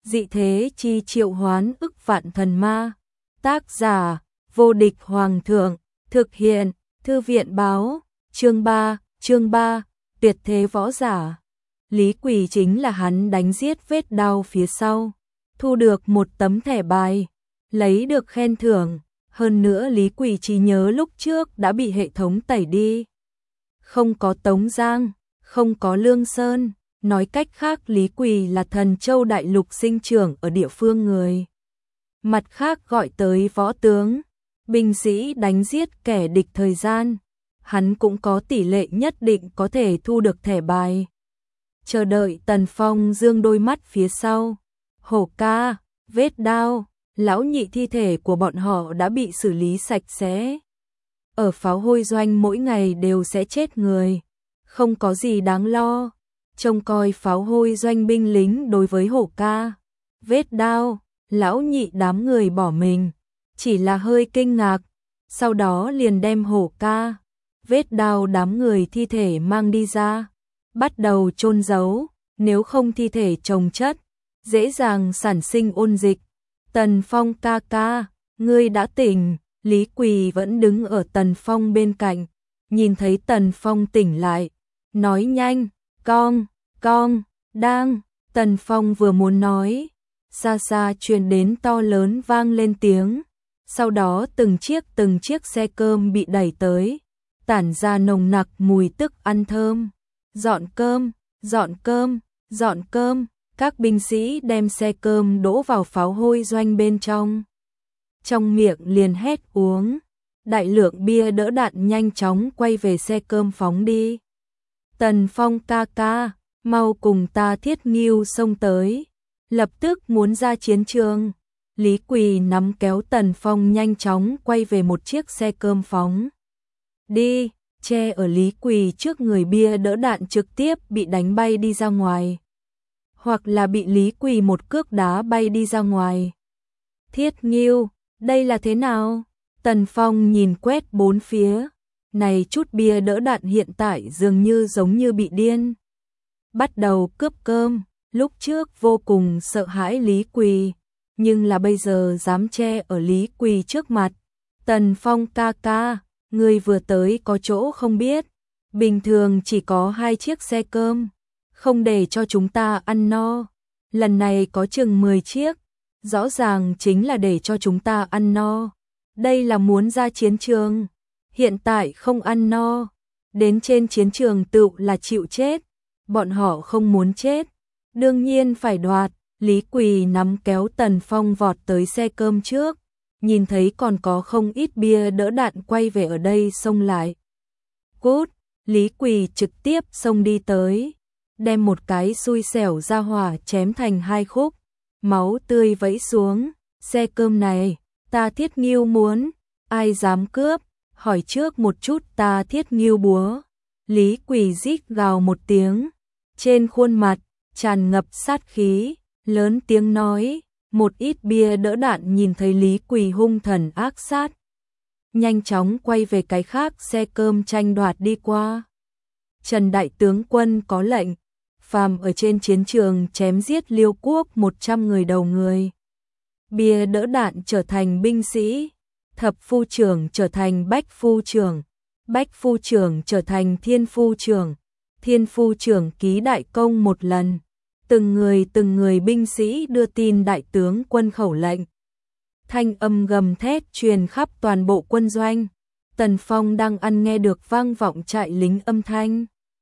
dị thế chi triệu hoán ức vạn thần ma. Tác giả, vô địch hoàng thượng, thực hiện, thư viện báo, chương 3, tuyệt thế võ giả. Lý Quỳ chính là hắn đánh giết Vết Đao phía sau, thu được một tấm thẻ bài, lấy được khen thưởng, hơn nữa Lý Quỳ trí nhớ lúc trước đã bị hệ thống tẩy đi. Không có Tống Giang, không có Lương Sơn, nói cách khác Lý Quỳ là Thần Châu đại lục sinh trưởng ở địa phương người. Mặt khác gọi tới võ tướng, binh sĩ đánh giết kẻ địch thời gian, hắn cũng có tỷ lệ nhất định có thể thu được thẻ bài. Chờ đợi Tần Phong dương đôi mắt phía sau, Hổ Ca, Vết Đao, lão nhị thi thể của bọn họ đã bị xử lý sạch sẽ. Ở pháo hôi doanh mỗi ngày đều sẽ chết người, không có gì đáng lo. Trông coi pháo hôi doanh binh lính đối với Hổ Ca, Vết Đao, lão nhị đám người bỏ mình, chỉ là hơi kinh ngạc, sau đó liền đem Hổ Ca, Vết Đao đám người thi thể mang đi ra, bắt đầu chôn giấu, nếu không thi thể chồng chất, dễ dàng sản sinh ôn dịch. Tần Phong ca ca, ngươi đã tỉnh. Lý Quỳ vẫn đứng ở Tần Phong bên cạnh, nhìn thấy Tần Phong tỉnh lại, nói nhanh, con, đang. Tần Phong vừa muốn nói, xa xa truyền đến to lớn vang lên tiếng, sau đó từng chiếc xe cơm bị đẩy tới, tản ra nồng nặc mùi thức ăn thơm. Dọn cơm, các binh sĩ đem xe cơm đổ vào pháo hôi doanh bên trong. Trong miệng liền hét uống, đại lượng bia đỡ đạn nhanh chóng quay về xe cơm phóng đi. Tần Phong ca ca, mau cùng ta Thiết Ngưu xông tới, lập tức muốn ra chiến trường. Lý Quỳ nắm kéo Tần Phong nhanh chóng quay về một chiếc xe cơm phóng đi, che ở Lý Quỳ trước người, bia đỡ đạn trực tiếp bị đánh bay đi ra ngoài, hoặc là bị Lý Quỳ một cước đá bay đi ra ngoài. Thiết Ngưu, đây là thế nào? Tần Phong nhìn quét bốn phía, này chút bia đỡ đạn hiện tại dường như giống như bị điên, bắt đầu cướp cơm. Lúc trước vô cùng sợ hãi Lý Quỳ, nhưng là bây giờ dám che ở Lý Quỳ trước mặt. Tần Phong ca ca, người vừa tới có chỗ không biết, bình thường chỉ có 2 chiếc xe cơm, không để cho chúng ta ăn no, lần này có chừng 10 chiếc, rõ ràng chính là để cho chúng ta ăn no. Đây là muốn ra chiến trường, hiện tại không ăn no, đến trên chiến trường tự là chịu chết, bọn họ không muốn chết, đương nhiên phải đoạt. Lý Quỳ nắm kéo Tần Phong vọt tới xe cơm trước, nhìn thấy còn có không ít bia đỡ đạn quay về ở đây xông lại. Cút, Lý Quỳ trực tiếp xông đi tới, đem một cái xui xẻo ra hỏa chém thành 2 khúc, máu tươi vẫy xuống. Xe cơm này, ta Thiết Ngưu muốn, ai dám cướp, hỏi trước một chút ta Thiết Ngưu búa. Lý Quỳ rít gào một tiếng, trên khuôn mặt tràn ngập sát khí, lớn tiếng nói. Một ít bia đỡ đạn nhìn thấy Lý Quỳ hung thần ác sát, nhanh chóng quay về cái khác xe cơm tranh đoạt đi qua. Trần đại tướng quân có lệnh, phàm ở trên chiến trường chém giết Liêu quốc 100 người đầu người. Bia đỡ đạn trở thành binh sĩ, thập phu trưởng trở thành bách phu trưởng, bách phu trưởng trở thành thiên phu trưởng, thiên phu trưởng ký đại công một lần. Từng người binh sĩ đưa tin đại tướng quân khẩu lệnh. Thanh âm gầm thét truyền khắp toàn bộ quân doanh. Tần Phong đang ăn nghe được vang vọng trại lính âm thanh.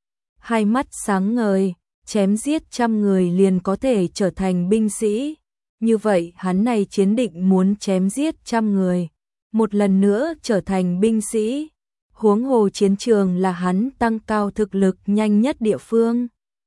Hai mắt sáng ngời, chém giết 100 người liền có thể trở thành binh sĩ. Như vậy hắn này chiến định muốn chém giết 100 người, một lần nữa trở thành binh sĩ. Huống hồ chiến trường là hắn tăng cao thực lực nhanh nhất địa phương,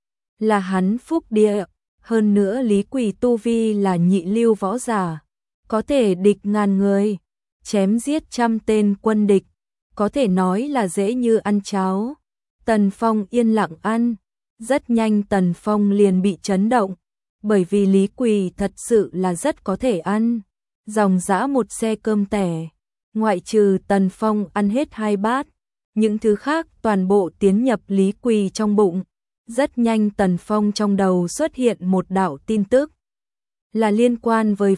là hắn phúc địa, hơn nữa Lý Quỳ tu vi là nhị lưu võ giả, có thể địch ngàn người, chém giết 100 tên quân địch, có thể nói là dễ như ăn cháo. Tần Phong yên lặng ăn, rất nhanh Tần Phong liền bị chấn động, bởi vì Lý Quỳ thật sự là rất có thể ăn, dòng dã một xe cơm tẻ, ngoại trừ Tần Phong ăn hết 2 bát, những thứ khác toàn bộ tiến nhập Lý Quỳ trong bụng. Rất nhanh Tần Phong trong đầu xuất hiện một đạo tin tức, là liên quan với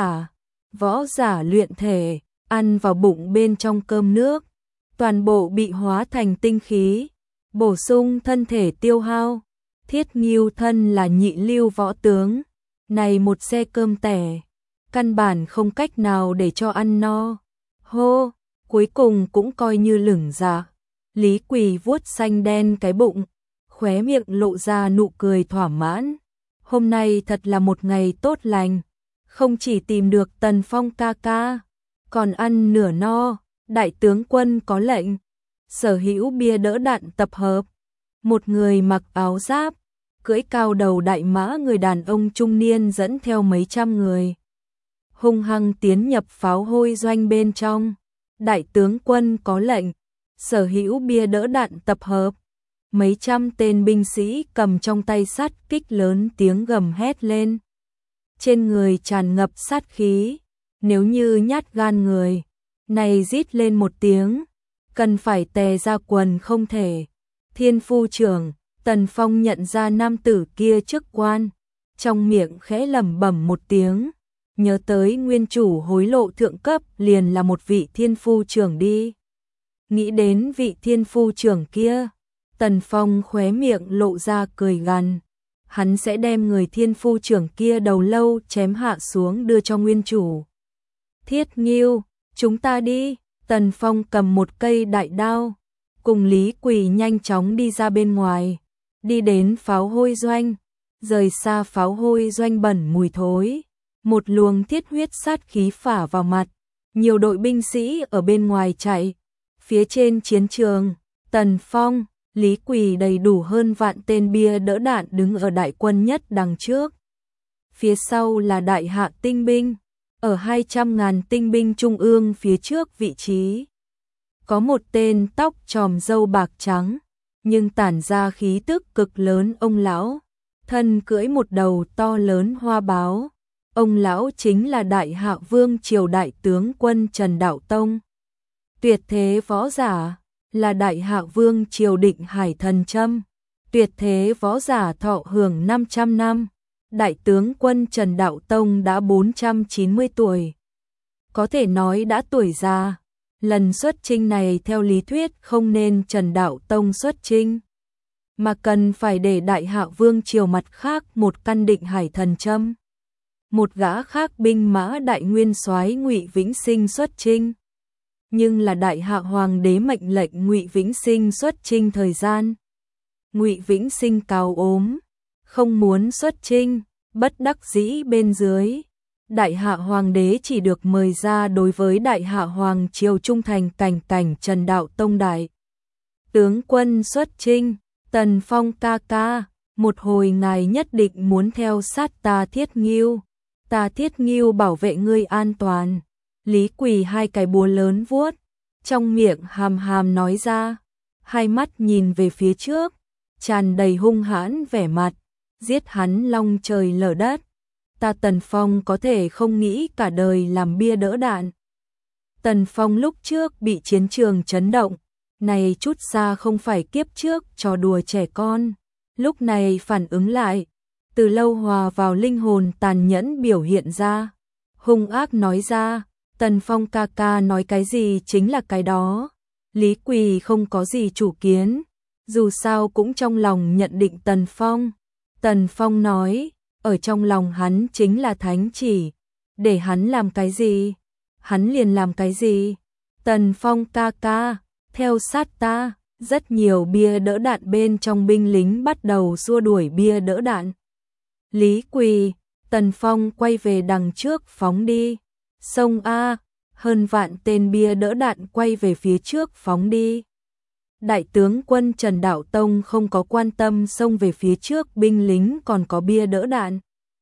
võ giả luyện thể, ăn vào bụng bên trong cơm nước, toàn bộ bị hóa thành tinh khí, bổ sung thân thể tiêu hao. Thiết Ngưu thân là nhị lưu võ tướng, này một xe cơm tẻ, căn bản không cách nào để cho ăn no. Hô, cuối cùng cũng coi như lửng dạ. Lý Quỳ vuốt xanh đen cái bụng, khóe miệng lộ ra nụ cười thỏa mãn. Hôm nay thật là một ngày tốt lành, không chỉ tìm được Tần Phong ca ca, còn ăn nửa no. Đại tướng quân có lệnh, sở hữu bia đỡ đạn tập hợp. Một người mặc áo giáp, cưỡi cao đầu đại mã người đàn ông trung niên dẫn theo mấy trăm người, hung hăng tiến nhập pháo hôi doanh bên trong. Đại tướng quân có lệnh, sở hữu bia đỡ đạn tập hợp. Mấy trăm tên binh sĩ cầm trong tay sắt kích lớn tiếng gầm hét lên. Trên người tràn ngập sát khí, nếu như nhát gan người này rít lên một tiếng, cần phải tè ra quần không thể. Thiên phu trưởng, Tần Phong nhận ra nam tử kia chức quan, trong miệng khẽ lẩm bẩm một tiếng, nhớ tới nguyên chủ hối lộ thượng cấp liền là một vị thiên phu trưởng đi. Nghĩ đến vị thiên phu trưởng kia, Tần Phong khóe miệng lộ ra cười gằn, hắn sẽ đem người thiên phu trưởng kia đầu lâu chém hạ xuống đưa cho nguyên chủ. Thiết Ngưu, chúng ta đi. Tần Phong cầm một cây đại đao, cùng Lý Quỳ nhanh chóng đi ra bên ngoài, đi đến pháo hôi doanh, rời xa pháo hôi doanh bẩn mùi thối. Một luồng thiết huyết sát khí phả vào mặt, nhiều đội binh sĩ ở bên ngoài chạy. Phía trên chiến trường, Tần Phong, Lý Quỳ đầy đủ hơn vạn tên bia đỡ đạn đứng ở đại quân nhất đằng trước. Phía sau là đại hạ tinh binh, ở 200.000 tinh binh trung ương phía trước vị trí. Có một tên tóc tròm râu bạc trắng, nhưng tản ra khí tức cực lớn ông lão, thân cưỡi một đầu to lớn hoa báo. Ông lão chính là Đại Hạ Vương triều đại tướng quân Trần Đạo Tông. Tuyệt thế võ giả, là Đại Hạ Vương triều Định Hải Thần Châm. Tuyệt thế võ giả thọ hưởng 500 năm. Đại tướng quân Trần Đạo Tông đã 490 tuổi. Có thể nói đã tuổi già. Lần xuất chinh này theo lý thuyết không nên Trần Đạo Tông xuất chinh, mà cần phải để Đại Hạ Vương triều mặt khác một căn Định Hải Thần Châm. Một gã khác binh mã đại nguyên soái Ngụy Vĩnh Sinh xuất chinh. Nhưng là Đại Hạ Hoàng đế mệnh lệnh Ngụy Vĩnh Sinh xuất chinh thời gian. Ngụy Vĩnh Sinh cao ốm, không muốn xuất chinh, bất đắc dĩ bên dưới. Đại Hạ Hoàng đế chỉ được mời ra đối với Đại Hạ Hoàng triều trung thành cảnh Trần Đạo Tông đại tướng quân xuất chinh. Tần Phong ca ca, một hồi ngài nhất định muốn theo sát ta Thiết Ngưu. Ta Thiết Ngưu bảo vệ ngươi an toàn. Lý Quỳ hai cái búa lớn vuốt, trong miệng hàm hàm nói ra, hai mắt nhìn về phía trước, tràn đầy hung hãn vẻ mặt, giết hắn long trời lở đất. Ta Tần Phong có thể không nghĩ cả đời làm bia đỡ đạn. Tần Phong lúc trước bị chiến trường chấn động, này chút xa không phải kiếp trước trò đùa trẻ con, lúc này phản ứng lại, từ lâu hòa vào linh hồn tàn nhẫn biểu hiện ra, hung ác nói ra, Tần Phong ca ca nói cái gì chính là cái đó. Lý Quỳ không có gì chủ kiến, dù sao cũng trong lòng nhận định Tần Phong. Tần Phong nói, ở trong lòng hắn chính là thánh chỉ, để hắn làm cái gì, hắn liền làm cái gì. Tần Phong ca ca, theo sát ta. Rất nhiều bia đỡ đạn bên trong binh lính bắt đầu xua đuổi bia đỡ đạn. Lý Quỳ, Tần Phong quay về đằng trước phóng đi. Sông A, hơn vạn tên bia đỡ đạn quay về phía trước phóng đi. Đại tướng quân Trần Đạo Tông không có quan tâm xông về phía trước binh lính còn có bia đỡ đạn.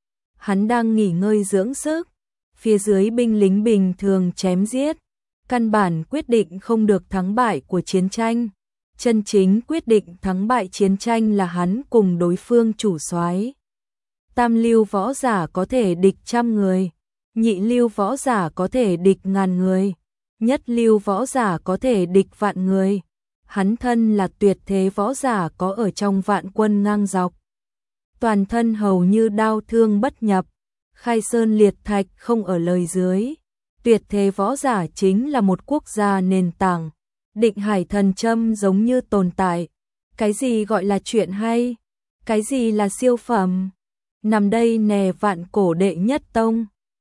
Hắn đang nghỉ ngơi dưỡng sức, phía dưới binh lính bình thường chém giết, căn bản quyết định không được thắng bại của chiến tranh. Chân chính quyết định thắng bại chiến tranh là hắn cùng đối phương chủ soái. Tam lưu võ giả có thể địch 100 người, nhị lưu võ giả có thể địch 1000 người, nhất lưu võ giả có thể địch 1.000 người. Hắn thân là tuyệt thế võ giả có ở trong vạn quân ngang dọc. Toàn thân hầu như đao thương bất nhập, khai sơn liệt thạch không ở lời dưới. Tuyệt thế võ giả chính là một quốc gia nền tảng. Định Hải Thần Châm giống như tồn tại. Cái gì gọi là chuyện hay? Cái gì là siêu phẩm? Nằm đây nè vạn cổ đệ nhất tông.